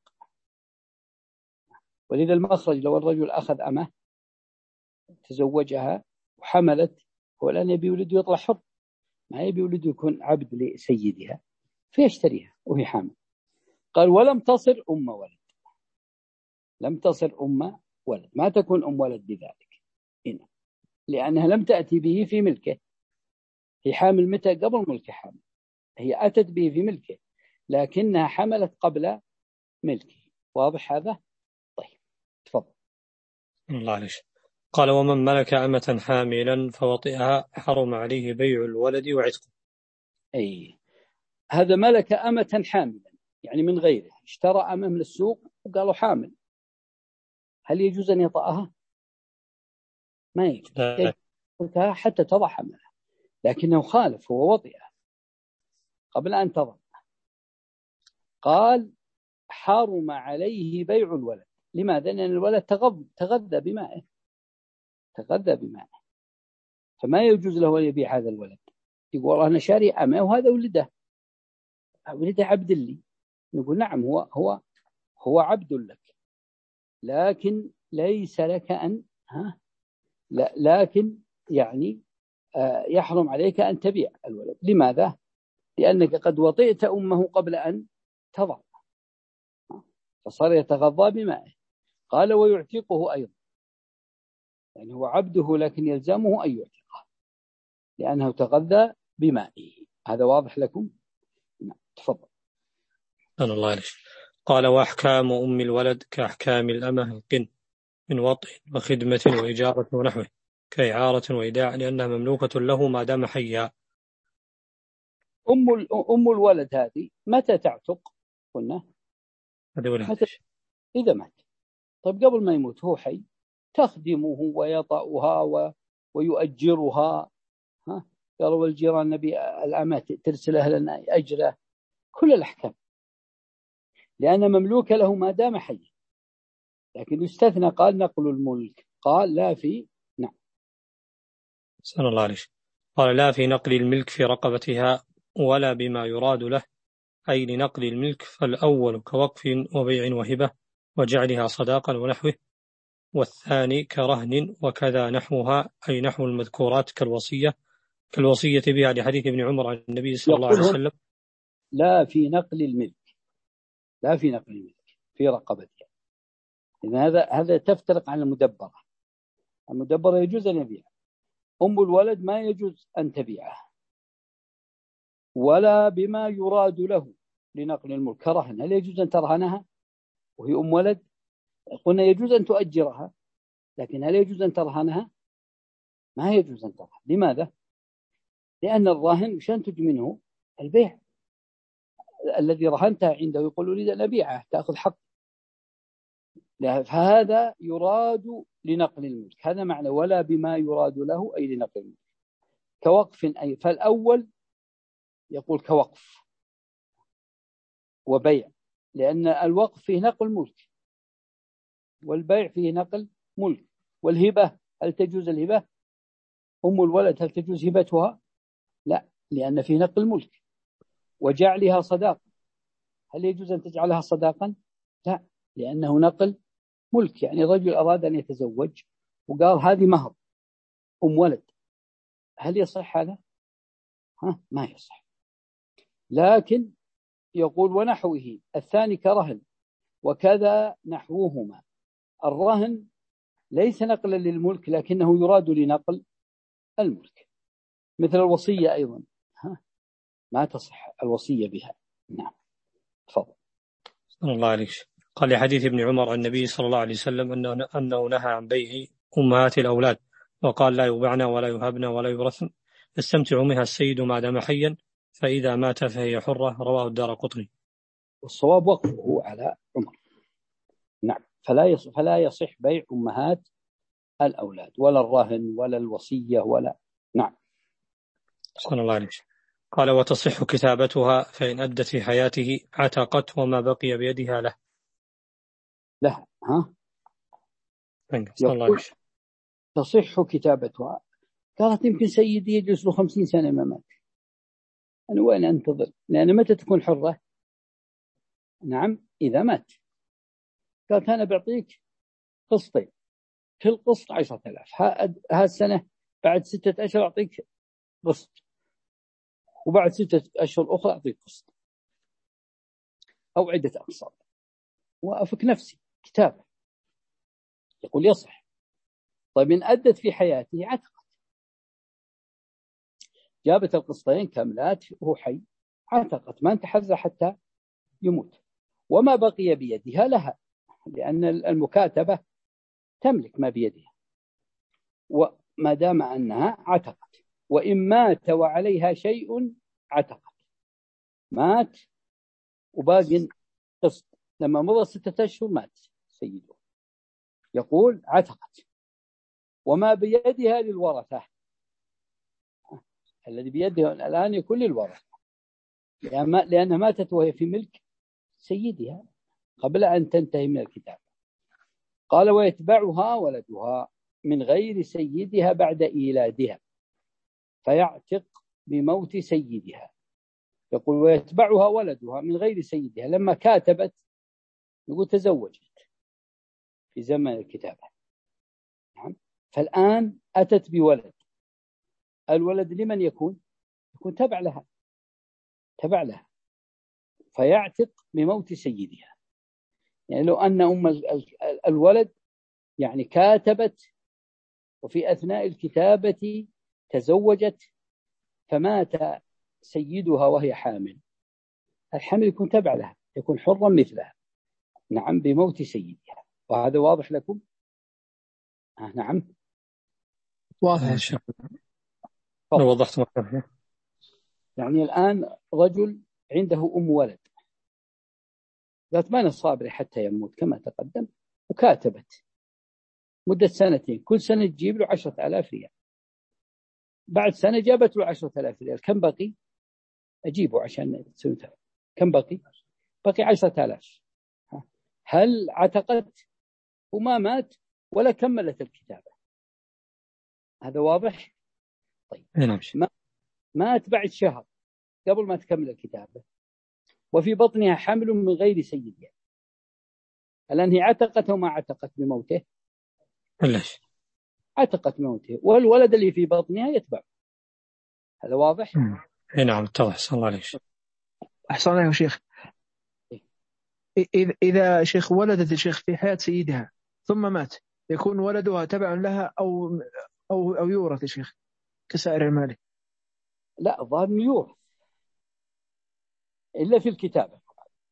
ولذا المخرج لو الرجل أخذ أمه تزوجها وحملت، هو الآن يبي ولده يطلع حر، ما يبي ولده يكون عبد لسيدها، فيشتريها وهي حامل. قال ولم تصر أم ولد، لم تصر أم ولد، ما تكون أم ولد بذلك هنا، لأنها لم تأتي به في ملكه، هي حامل متى؟ قبل ملك حامل، هي أتت به في ملكه لكنها حملت قبل ملكه. واضح هذا؟ طيب تفضل. الله عليه. قال ومن ملك أمة حاملا فوطئها حرم عليه بيع الولد وعتقه. أي هذا ملك أمة حاملا يعني من غيره، اشترى أمة من السوق وقالوا حامل، هل يجوز أن يطأها؟ ما يجوز حتى تضع حملها، لكنه خالف، هو وطئها قبل أن تضع. قال حرم عليه بيع الولد. لماذا؟ لأن الولد تغذى, تغذى بمائه، تغذى بمائه، فما يجوز له أن يبيع هذا الولد. يقول أنا شاري أمه وهذا ولده، ولده عبد لي. نقول نعم هو هو هو عبد لك، لكن ليس لك أن ها لا لكن يعني آه يحرم عليك أن تبيع الولد. لماذا؟ لأنك قد وطئت أمه قبل أن تضع، فصار يتغذى بمائه. قال ويعتقه أيضا، يعني هو عبده لكن يلزمه أن يعتقه لأنه تغذى بمائه. هذا واضح لكم؟ تفضل. الله عليك. قال وأحكام أم الولد كأحكام الأمة القن من وطئ وخدمة وإجارة ونحوه، كإعارة وإيداع، لأنها مملوكة له ما دام حيا. أم أم الولد هذه متى تعتق؟ قلنا متى؟ إذا مات. طيب قبل ما يموت هو حي تخدمه ويطأها و... ويؤجرها. ها قالوا والجيران نبي الأمات ترسل لنا أجره، كل الأحكام، لأن مملوك له ما دام حي. لكن يستثنى، قال نقل الملك، قال لا في نعم. سأل الله عليك. قال لا في نقل الملك في رقبتها ولا بما يراد له، أي لنقل الملك فالأول كوقف وبيع وهبة وجعلها صداقا ونحوه، والثاني كرهن وكذا نحوها، أي نحو المذكورات كالوصية كالوصية بها لحديث ابن عمر عن النبي صلى الله عليه وسلم. لا في نقل الملك، لا في نقل الملك في رقبتها. إذا هذا هذا تفترق عن المدبرة. المدبرة يجوز أن يبيعها، أم الولد ما يجوز أن تبيعها. ولا بما يراد له لنقل الملك كرهن، هل يجوز أن ترهنها وهي أم ولد؟ قلنا يجوز أن تؤجرها، لكن هل يجوز أن ترهنها؟ ما يجوز أن ترهن. لماذا؟ لأن الراهن مش ينتج منه البيع. الذي رهنتها عنده يقول أريد أن أبيعه تأخذ حق، فهذا يراد لنقل الملك. هذا معنى ولا بما يراد له أي لنقل الملك كوقف. أي فالأول يقول كوقف وبيع، لأن الوقف فيه نقل ملك والبيع فيه نقل ملك. والهبة هل تجوز الهبة؟ أم الولد هل تجوز هبتها؟ لا، لأن فيه نقل ملك. وجعلها صداقة، هل يجوز أن تجعلها صداقا؟ لا، لأنه نقل ملك. يعني رجل أراد أن يتزوج وقال هذه مهر أم ولد، هل يصح هذا؟ ها ما يصح. لكن يقول ونحوه الثاني كرهن وكذا نحوهما. الرهن ليس نقلا للملك لكنه يراد لنقل الملك، مثل الوصية أيضا، ها ما تصح الوصية بها. نعم تفضل. صلى الله عليه وسلم. قال لحديث ابن عمر عن النبي صلى الله عليه وسلم أنه, أنه نهى عن بيع أمهات الأولاد، وقال لا يبعن ولا يهبن ولا يورثن، يستمتع منها السيد ما دام حيا، فإذا مات فهي حرة. رواه الدارقطني. والصواب وقفه على عمر. نعم، فلا يصح فلا يصح بيع أمهات الأولاد ولا الرهن ولا الوصية ولا. نعم. صلى الله عليه وسلم. قال وتصح كتابتها فإن أدت في حياته عتقت وما بقي بيدها له. لها ها صلى الله عليه وسلم. تصح كتابتها. قالت يمكن سيدي يجلس له خمسين سنة ما مات، أنا وين أنتظر؟ لأن متى تكون حرة؟ نعم إذا مات. قالت أنا بعطيك قسطين، كل قسط عشرة آلاف، ها السنة بعد ستة أشهر أعطيك قسط، وبعد ستة أشهر أخرى أعطيك قسط، أو عدة أقساط، وأفك نفسي كتابة. يقول يصح. طيب إن أدت في حياته عتقت، جابت القسطين كاملات وهو حي، عتقت ما انتحز حتى يموت، وما بقي بيدها لها، لأن المكاتبة تملك ما بيدها، وما دام أنها عتقت. وإن مات وعليها شيء عتقت، مات وباقي قسط، لما مضى ستة أشهر مات سيده، يقول عتقت. وما بيدها للورثة، الذي بيده الآن يكون للورثة، لأنها ماتت وهي في ملك سيدها قبل أن تنتهي من الكتاب. قال ويتبعها ولدها من غير سيدها بعد إيلادها فيعتق بموت سيدها. يقول ويتبعها ولدها من غير سيدها، لما كاتبت يقول تزوجت في زمن الكتابة، نعم، فالآن أتت بولد، الولد لمن يكون؟ يكون تبع لها، تبع لها، فيعتق بموت سيدها. يعني لو أن أم الولد يعني كاتبت وفي أثناء الكتابة تزوجت فمات سيدها وهي حامل، الحمل يكون تبع لها، يكون حرا مثلها. نعم، بموت سيدها. وهذا واضح لكم؟ آه نعم واضح آه يا شيخ. لو وضحت مكانه. يعني الآن رجل عنده أم ولد ذات مال صابرة حتى يموت كما تقدم، وكاتبت مدة سنتين، كل سنة تجيب له عشرة آلاف ريال. بعد سنة جابت له عشرة آلاف ريال، كم بقي؟ أجيبه عشان تسويتها. كم بقي؟ بقي عشرة آلاف. هل عتقت وما مات ولا كملت الكتابة؟ هذا واضح؟ طيب ما مات بعد شهر قبل ما تكمل الكتابة وفي بطنها حمل من غير سيدها، الآن هي عتقت وما عتقت بموته؟ ليش؟ عتقت بموته، والولد اللي في بطنها يتبع. هذا واضح؟ اي نعم اتضح. صلى الله عليه. أحسن الله يا شيخ. إذا إذا شيخ ولدت الشيخ في حياة سيدها ثم مات، يكون ولدها تبع لها أو أو أو يورث يا شيخ كسائر المال؟ لا، ظاهر يورث إلا في الكتابة.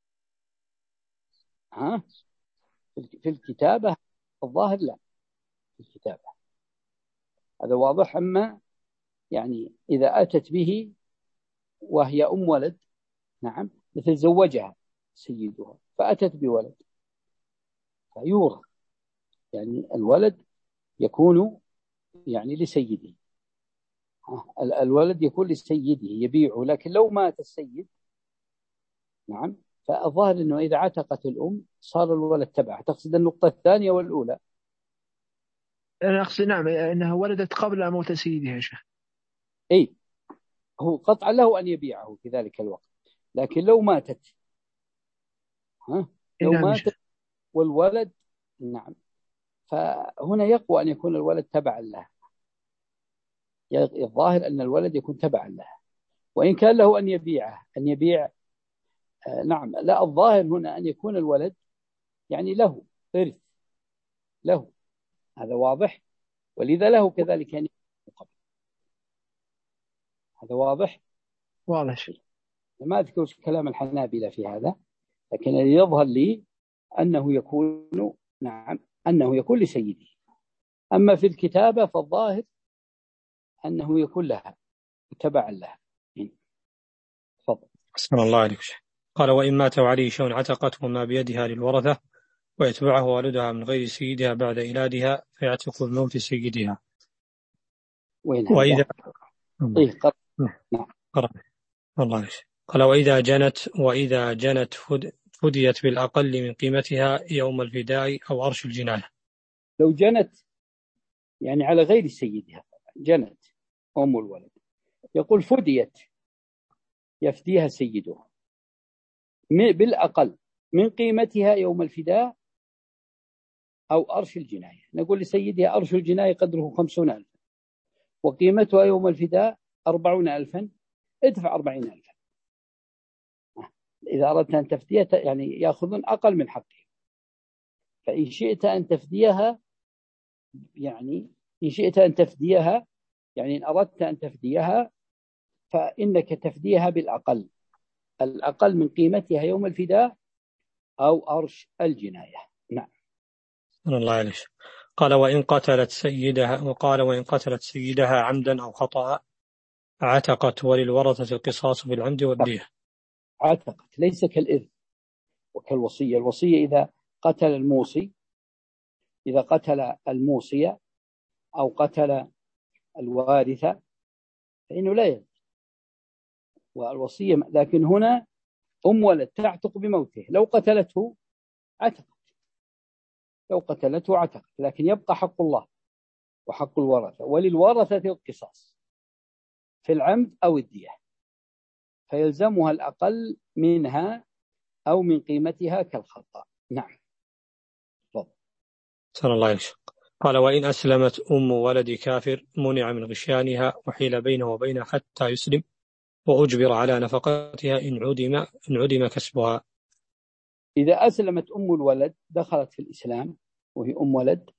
ها في الكتابة الظاهر لا، في الكتابة هذا واضح. أما يعني إذا أتت به وهي أم ولد، نعم، مثل زوجها سيدها فأتت بولد فيورث، يعني الولد يكون يعني لسيده، الولد يكون لسيده يبيعه. لكن لو مات السيد، نعم، فالظاهر أنه إذا عتقت الأم صار الولد تبعها. تقصد النقطة الثانية والأولى؟ أنا أقصد نعم أنها ولدت قبل موت سيدها يا شيخ. أي، هو قطعا له أن يبيعه في ذلك الوقت. لكن لو ماتت، ها لو نعم ماتت والولد، نعم، فهنا يقوى أن يكون الولد تبعا له. الظاهر أن الولد يكون تبعا له، وإن كان له أن يبيعه أن يبيع آه نعم. لا، الظاهر هنا أن يكون الولد يعني له إرث له. هذا واضح، ولذا له كذلك يعني قبل. هذا واضح؟ واضح. ما أذكر كلام الحنابلة في هذا، لكن الذي يظهر لي أنه يكون، نعم، أنه يكون لسيده. أما في الكتابة فالظاهر أنه يكون لها تبعا لها. تفضل. أحسن الله عليك. قال وإن مات وعليه شيء عتقته وما بيدها للورثة ويتبعه والدها من غير سيدها بعد إيلادها فيعتق بموت سيدها. وين وإذا إيه قرأ. نعم قرأ الله عليك. قال وإذا جنت وإذا جنت فديت بالأقل من قيمتها يوم الفداء أو عرش الجناية. لو جنت يعني على غير سيدها، جنت أم الولد، يقول فديت، يفديها سيدها بالأقل من قيمتها يوم الفداء أو أرش الجناية. نقول لسيدها أرش الجناية قدره خمسون ألفا وقيمتها يوم الفداء أربعون ألفا، ادفع أربعين ألفا. إذا أردت أن تفديها يعني يأخذون أقل من حقه. فإن شئت أن تفديها يعني إن شئت أن تفديها يعني إن أردت أن تفديها فإنك تفديها بالأقل، الأقل من قيمتها يوم الفداء أو أرش الجناية. نعم. الله عليه. قال وإن قتلت سيدها وقال وإن قتلت سيدها عمدا أو خطأ عتقت وللورثة القصاص بالعمد والدية. عتقت ليس كالإرث وكالوصية. الوصية إذا قتل الموصي، إذا قتل الموصي أو قتل الوارثة فإنه لا يرث. والوصية، لكن هنا أم ولد تعتق بموته، لو قتلته عتقت، لو قتلته عتقت، لكن يبقى حق الله وحق الورثة، وللورثة القصاص في العمد أو الدية، فيلزمها الأقل منها أو من قيمتها كالخطأ. نعم. صلى الله عليه وسلم. قال وإن أسلمت أم ولد كافر منع من غشيانها وحيل بينه وبينه حتى يسلم وأجبر على نفقتها إن عدم إن عدم كسبها. إذا أسلمت أم الولد دخلت في الإسلام وهي أم ولد،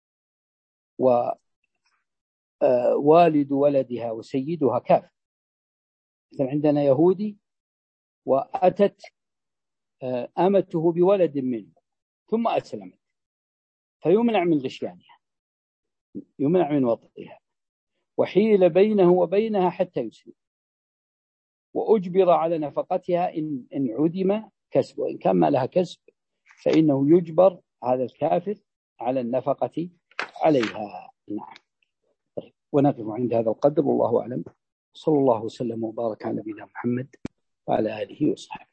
ووالد ولدها وسيدها كافر، مثلا عندنا يهودي وأتت أمته بولد منه ثم أسلمت، فيمنع من غشيانها، يمنع من وطئها، وحيل بينه وبينها حتى يسلم، وأجبر على نفقتها إن إن عدم كسب، وإن كان ما لها كسب فإنه يجبر هذا الكافر على النفقة عليها. نعم. طيب، ونقف عند هذا القدر، والله أعلم. صلى الله وسلم وبارك على نبينا محمد وعلى آله وصحبه.